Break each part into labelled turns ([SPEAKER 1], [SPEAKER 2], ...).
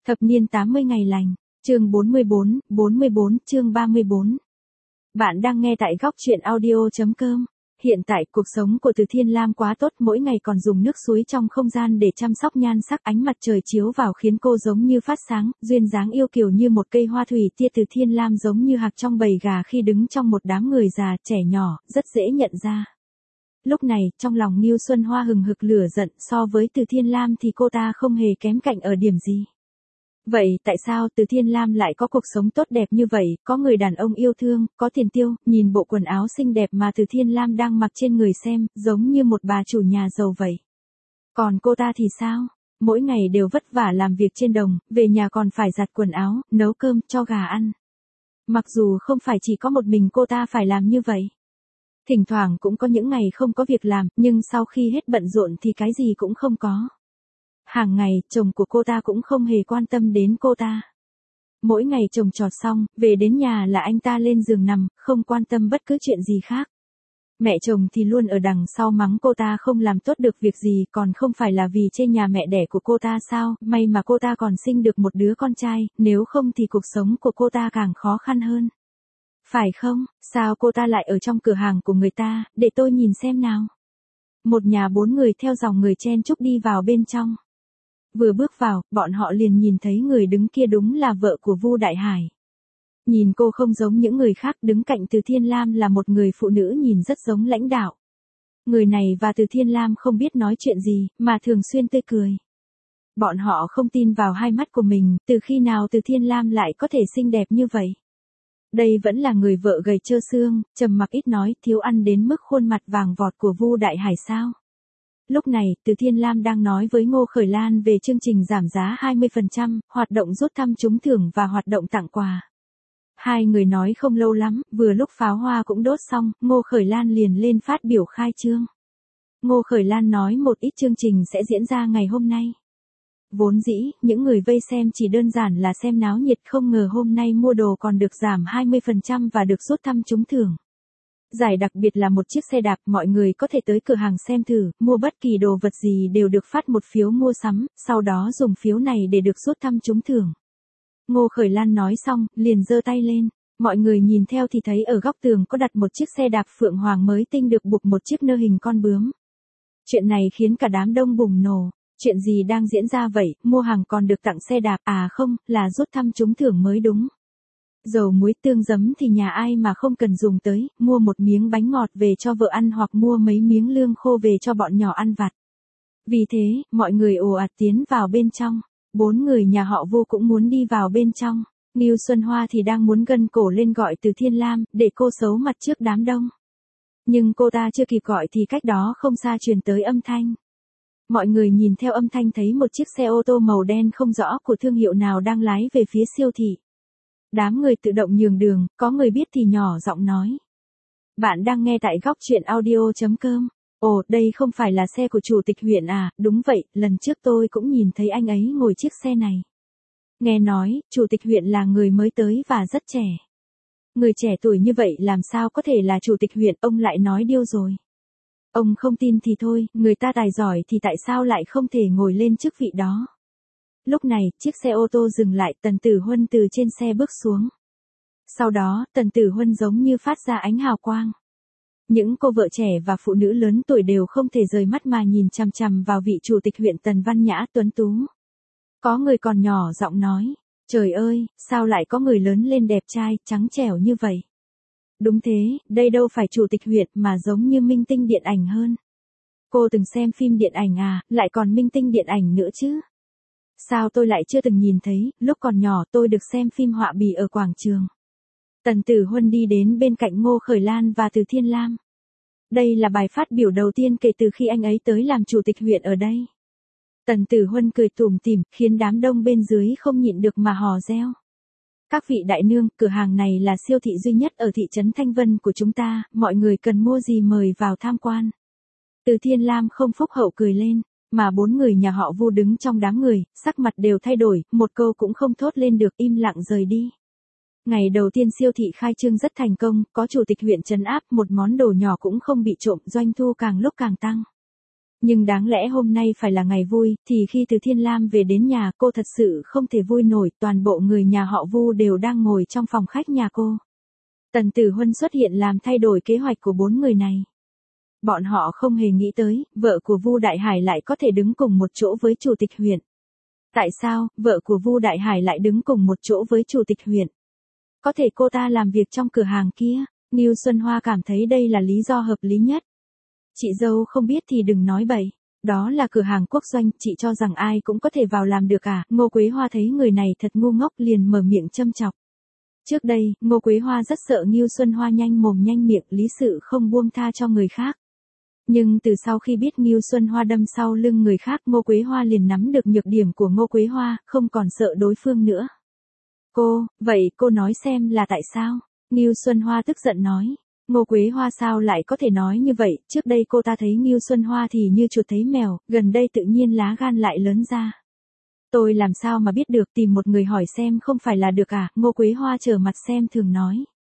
[SPEAKER 1] Thập niên 80 ngày lành, chương 44 chương 34. Bạn đang nghe tại góc truyện audio.com. Hiện tại cuộc sống của Từ Thiên Lam quá tốt, mỗi ngày còn dùng nước suối trong không gian để chăm sóc nhan sắc, ánh mặt trời chiếu vào khiến cô giống như phát sáng, duyên dáng yêu kiều như một cây hoa thủy tia. Từ Thiên Lam giống như hạc trong bầy gà khi đứng trong một đám người già, trẻ nhỏ, rất dễ nhận ra. Lúc này, trong lòng Ngưu Xuân Hoa hừng hực lửa giận, so với Từ Thiên Lam thì cô ta không hề kém cạnh ở điểm gì. Vậy tại sao Từ Thiên Lam lại có cuộc sống tốt đẹp như vậy, có người đàn ông yêu thương, có tiền tiêu, nhìn bộ quần áo xinh đẹp mà Từ Thiên Lam đang mặc trên người xem, giống như một bà chủ nhà giàu vậy. Còn cô ta thì sao? Mỗi ngày đều vất vả làm việc trên đồng, về nhà còn phải giặt quần áo, nấu cơm, cho gà ăn. Mặc dù không phải chỉ có một mình cô ta phải làm như vậy. Thỉnh thoảng cũng có những ngày không có việc làm, nhưng sau khi hết bận rộn thì cái gì cũng không có. Hàng ngày, chồng của cô ta cũng không hề quan tâm đến cô ta. Mỗi ngày chồng trọt xong, về đến nhà là anh ta lên giường nằm, không quan tâm bất cứ chuyện gì khác. Mẹ chồng thì luôn ở đằng sau mắng cô ta không làm tốt được việc gì, còn không phải là vì trên nhà mẹ đẻ của cô ta sao, may mà cô ta còn sinh được một đứa con trai, nếu không thì cuộc sống của cô ta càng khó khăn hơn. Phải không, sao cô ta lại ở trong cửa hàng của người ta, để tôi nhìn xem nào. Một nhà 4 người theo dòng người chen chúc đi vào bên trong. Vừa bước vào, bọn họ liền nhìn thấy người đứng kia đúng là vợ của Vu Đại Hải. Nhìn cô không giống những người khác, đứng cạnh Từ Thiên Lam là một người phụ nữ nhìn rất giống lãnh đạo. Người này và Từ Thiên Lam không biết nói chuyện gì, mà thường xuyên tươi cười. Bọn họ không tin vào hai mắt của mình, từ khi nào Từ Thiên Lam lại có thể xinh đẹp như vậy. Đây vẫn là người vợ gầy trơ xương, trầm mặc ít nói, thiếu ăn đến mức khuôn mặt vàng vọt của Vu Đại Hải sao? Lúc này, Từ Thiên Lam đang nói với Ngô Khởi Lan về chương trình giảm giá 20%, hoạt động rút thăm trúng thưởng và hoạt động tặng quà. Hai người nói không lâu lắm, vừa lúc pháo hoa cũng đốt xong, Ngô Khởi Lan liền lên phát biểu khai trương. Ngô Khởi Lan nói một ít chương trình sẽ diễn ra ngày hôm nay. Vốn dĩ, những người vây xem chỉ đơn giản là xem náo nhiệt, không ngờ hôm nay mua đồ còn được giảm 20% và được rút thăm trúng thưởng. Giải đặc biệt là một chiếc xe đạp, mọi người có thể tới cửa hàng xem thử, mua bất kỳ đồ vật gì đều được phát một phiếu mua sắm, sau đó dùng phiếu này để được rút thăm trúng thưởng. Ngô Khởi Lan nói xong, liền giơ tay lên. Mọi người nhìn theo thì thấy ở góc tường có đặt một chiếc xe đạp phượng hoàng mới tinh được buộc một chiếc nơ hình con bướm. Chuyện này khiến cả đám đông bùng nổ. Chuyện gì đang diễn ra vậy, mua hàng còn được tặng xe đạp, à không, là rút thăm trúng thưởng mới đúng. Dầu muối tương giấm thì nhà ai mà không cần dùng tới, mua một miếng bánh ngọt về cho vợ ăn hoặc mua mấy miếng lương khô về cho bọn nhỏ ăn vặt. Vì thế, mọi người ồ ạt tiến vào bên trong. 4 người nhà họ Vu cũng muốn đi vào bên trong. Ngưu Xuân Hoa thì đang muốn gân cổ lên gọi Từ Thiên Lam, để cô xấu mặt trước đám đông. Nhưng cô ta chưa kịp gọi thì cách đó không xa truyền tới âm thanh. Mọi người nhìn theo âm thanh thấy một chiếc xe ô tô màu đen không rõ của thương hiệu nào đang lái về phía siêu thị. Đám người tự động nhường đường, có người biết thì nhỏ giọng nói. Bạn đang nghe tại góc truyện audio.com. Ồ, đây không phải là xe của chủ tịch huyện à? Đúng vậy, lần trước tôi cũng nhìn thấy anh ấy ngồi chiếc xe này. Nghe nói, chủ tịch huyện là người mới tới và rất trẻ. Người trẻ tuổi như vậy làm sao có thể là chủ tịch huyện, ông lại nói điêu rồi. Ông không tin thì thôi, người ta tài giỏi thì tại sao lại không thể ngồi lên chức vị đó. Lúc này, chiếc xe ô tô dừng lại, Tần Tử Huân từ trên xe bước xuống. Sau đó, Tần Tử Huân giống như phát ra ánh hào quang. Những cô vợ trẻ và phụ nữ lớn tuổi đều không thể rời mắt mà nhìn chằm chằm vào vị chủ tịch huyện Tần Văn Nhã tuấn tú. Có người còn nhỏ giọng nói, trời ơi, sao lại có người lớn lên đẹp trai, trắng trẻo như vậy. Đúng thế, đây đâu phải chủ tịch huyện mà giống như minh tinh điện ảnh hơn. Cô từng xem phim điện ảnh à, lại còn minh tinh điện ảnh nữa chứ. Sao tôi lại chưa từng nhìn thấy, lúc còn nhỏ tôi được xem phim họa bì ở quảng trường. Tần Tử Huân đi đến bên cạnh Ngô Khởi Lan và Từ Thiên Lam. Đây là bài phát biểu đầu tiên kể từ khi anh ấy tới làm chủ tịch huyện ở đây. Tần Tử Huân cười tủm tỉm, khiến đám đông bên dưới không nhịn được mà hò reo. Các vị đại nương, cửa hàng này là siêu thị duy nhất ở thị trấn Thanh Vân của chúng ta, mọi người cần mua gì mời vào tham quan. Từ Thiên Lam không phúc hậu cười lên, mà 4 người nhà họ Vu đứng trong đám người, sắc mặt đều thay đổi, một câu cũng không thốt lên được, im lặng rời đi. Ngày đầu tiên siêu thị khai trương rất thành công, có chủ tịch huyện trấn áp, một món đồ nhỏ cũng không bị trộm, doanh thu càng lúc càng tăng. Nhưng đáng lẽ hôm nay phải là ngày vui, thì khi Từ Thiên Lam về đến nhà cô thật sự không thể vui nổi, toàn bộ người nhà họ Vu đều đang ngồi trong phòng khách nhà cô. Tần Tử Huân xuất hiện làm thay đổi kế hoạch của 4 người này. Bọn họ không hề nghĩ tới, vợ của Vu Đại Hải lại có thể đứng cùng một chỗ với chủ tịch huyện. Tại sao, vợ của Vu Đại Hải lại đứng cùng một chỗ với chủ tịch huyện? Có thể cô ta làm việc trong cửa hàng kia, Ngưu Xuân Hoa cảm thấy đây là lý do hợp lý nhất. Chị dâu không biết thì đừng nói bậy, đó là cửa hàng quốc doanh, chị cho rằng ai cũng có thể vào làm được à? Ngô Quế Hoa thấy người này thật ngu ngốc liền mở miệng châm chọc. Trước đây, Ngô Quế Hoa rất sợ Ngưu Xuân Hoa nhanh mồm nhanh miệng, lý sự không buông tha cho người khác. Nhưng từ sau khi biết Ngưu Xuân Hoa đâm sau lưng người khác, Ngô Quế Hoa liền nắm được nhược điểm của Ngô Quế Hoa, không còn sợ đối phương nữa. Vậy cô nói xem là tại sao? Ngưu Xuân Hoa tức giận nói. Ngô Quế Hoa sao lại có thể nói như vậy, trước đây cô ta thấy Ngưu Xuân Hoa thì như chuột thấy mèo, gần đây tự nhiên lá gan lại lớn ra. Tôi làm sao mà biết được, tìm một người hỏi xem không phải là được à? Ngô Quế Hoa trở mặt xem thường nói.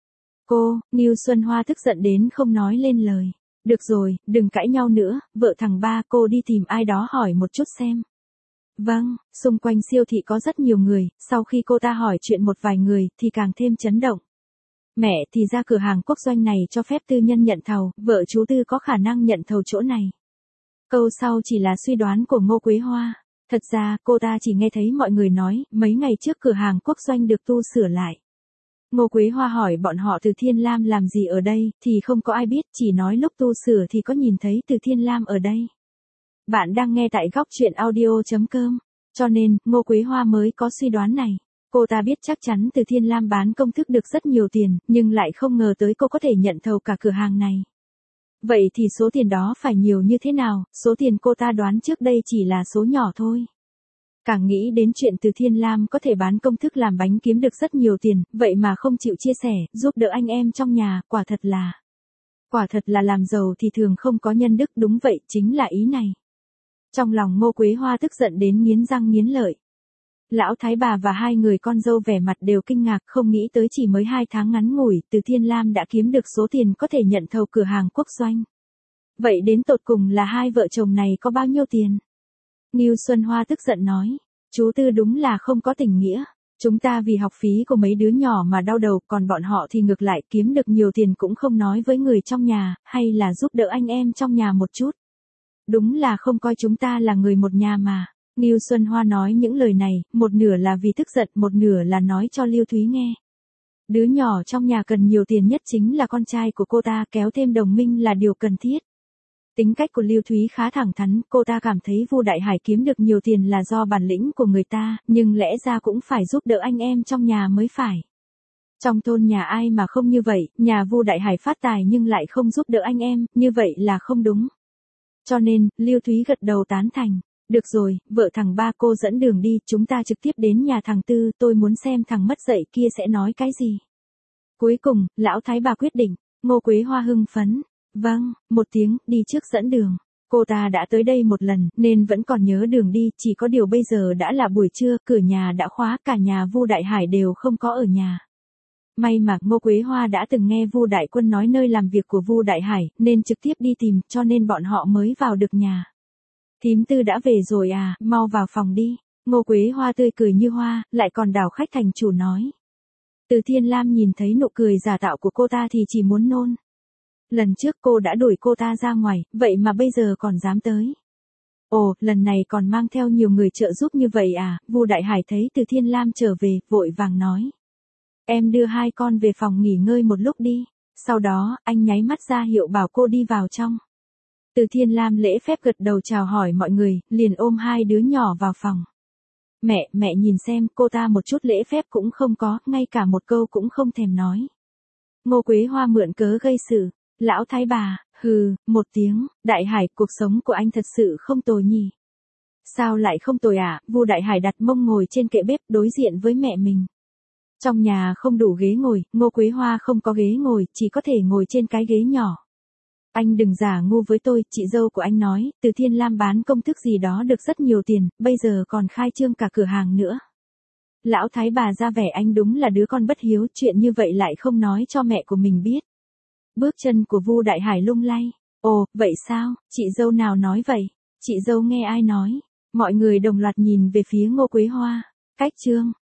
[SPEAKER 1] Ngưu Xuân Hoa tức giận đến không nói lên lời. Được rồi, đừng cãi nhau nữa, vợ thằng ba cô đi tìm ai đó hỏi một chút xem. Vâng, xung quanh siêu thị có rất nhiều người, sau khi cô ta hỏi chuyện một vài người thì càng thêm chấn động. Mẹ, thì ra cửa hàng quốc doanh này cho phép tư nhân nhận thầu, vợ chú Tư có khả năng nhận thầu chỗ này. Câu sau chỉ là suy đoán của Ngô Quế Hoa. Thật ra, cô ta chỉ nghe thấy mọi người nói, mấy ngày trước cửa hàng quốc doanh được tu sửa lại. Ngô Quế Hoa hỏi bọn họ Từ Thiên Lam làm gì ở đây, thì không có ai biết, chỉ nói lúc tu sửa thì có nhìn thấy Từ Thiên Lam ở đây. Bạn đang nghe tại góc truyện audio.com, cho nên, Ngô Quế Hoa mới có suy đoán này. Cô ta biết chắc chắn Từ Thiên Lam bán công thức được rất nhiều tiền, nhưng lại không ngờ tới cô có thể nhận thầu cả cửa hàng này. Vậy thì số tiền đó phải nhiều như thế nào, số tiền cô ta đoán trước đây chỉ là số nhỏ thôi. Càng nghĩ đến chuyện Từ Thiên Lam có thể bán công thức làm bánh kiếm được rất nhiều tiền, vậy mà không chịu chia sẻ, giúp đỡ anh em trong nhà, quả thật là làm giàu thì thường không có nhân đức, đúng vậy, chính là ý này. Trong lòng Ngô Quế Hoa tức giận đến nghiến răng nghiến lợi. Lão thái bà và hai người con dâu vẻ mặt đều kinh ngạc, không nghĩ tới chỉ mới 2 tháng ngắn ngủi, Từ Thiên Lam đã kiếm được số tiền có thể nhận thầu cửa hàng quốc doanh. Vậy đến tột cùng là hai vợ chồng này có bao nhiêu tiền? Ngưu Xuân Hoa tức giận nói, chú Tư đúng là không có tình nghĩa. Chúng ta vì học phí của mấy đứa nhỏ mà đau đầu, còn bọn họ thì ngược lại kiếm được nhiều tiền cũng không nói với người trong nhà, hay là giúp đỡ anh em trong nhà một chút. Đúng là không coi chúng ta là người một nhà mà. Ngưu Xuân Hoa nói những lời này, một nửa là vì tức giận, một nửa là nói cho Lưu Thúy nghe. Đứa nhỏ trong nhà cần nhiều tiền nhất chính là con trai của cô ta, kéo thêm đồng minh là điều cần thiết. Tính cách của Lưu Thúy khá thẳng thắn, cô ta cảm thấy Vu Đại Hải kiếm được nhiều tiền là do bản lĩnh của người ta, nhưng lẽ ra cũng phải giúp đỡ anh em trong nhà mới phải. Trong thôn nhà ai mà không như vậy, nhà Vu Đại Hải phát tài nhưng lại không giúp đỡ anh em, như vậy là không đúng. Cho nên, Lưu Thúy gật đầu tán thành. Được rồi, vợ thằng ba cô dẫn đường đi, chúng ta trực tiếp đến nhà thằng Tư, tôi muốn xem thằng mất dạy kia sẽ nói cái gì. Cuối cùng, lão thái bà quyết định, Ngô Quế Hoa hưng phấn. Vâng, một tiếng, đi trước dẫn đường. Cô ta đã tới đây một lần, nên vẫn còn nhớ đường đi, chỉ có điều bây giờ đã là buổi trưa, cửa nhà đã khóa, cả nhà Vu Đại Hải đều không có ở nhà. May mà Ngô Quế Hoa đã từng nghe Vu Đại Quân nói nơi làm việc của Vu Đại Hải, nên trực tiếp đi tìm, cho nên bọn họ mới vào được nhà. Thím Tư đã về rồi à, mau vào phòng đi. Ngô Quế Hoa tươi cười như hoa, lại còn đảo khách thành chủ nói. Từ Thiên Lam nhìn thấy nụ cười giả tạo của cô ta thì chỉ muốn nôn. Lần trước cô đã đuổi cô ta ra ngoài, vậy mà bây giờ còn dám tới. Ồ, lần này còn mang theo nhiều người trợ giúp như vậy à? Vu Đại Hải thấy Từ Thiên Lam trở về, vội vàng nói. Em đưa hai con về phòng nghỉ ngơi một lúc đi. Sau đó, anh nháy mắt ra hiệu bảo cô đi vào trong. Từ Thiên Lam lễ phép gật đầu chào hỏi mọi người, liền ôm hai đứa nhỏ vào phòng. Mẹ nhìn xem, cô ta một chút lễ phép cũng không có, ngay cả một câu cũng không thèm nói. Ngô Quế Hoa mượn cớ gây sự. Lão thái bà, hừ, một tiếng, Đại Hải, cuộc sống của anh thật sự không tồi nhỉ. Sao lại không tồi à? Vu Đại Hải đặt mông ngồi trên kệ bếp đối diện với mẹ mình. Trong nhà không đủ ghế ngồi, Ngô Quế Hoa không có ghế ngồi, chỉ có thể ngồi trên cái ghế nhỏ. Anh đừng giả ngu với tôi, chị dâu của anh nói, Từ Thiên Lam bán công thức gì đó được rất nhiều tiền, bây giờ còn khai trương cả cửa hàng nữa. Lão thái bà ra vẻ anh đúng là đứa con bất hiếu, chuyện như vậy lại không nói cho mẹ của mình biết. Bước chân của Vu Đại Hải lung lay. Ồ, vậy sao, chị dâu nào nói vậy? Chị dâu nghe ai nói? Mọi người đồng loạt nhìn về phía Ngô Quế Hoa. Cách chương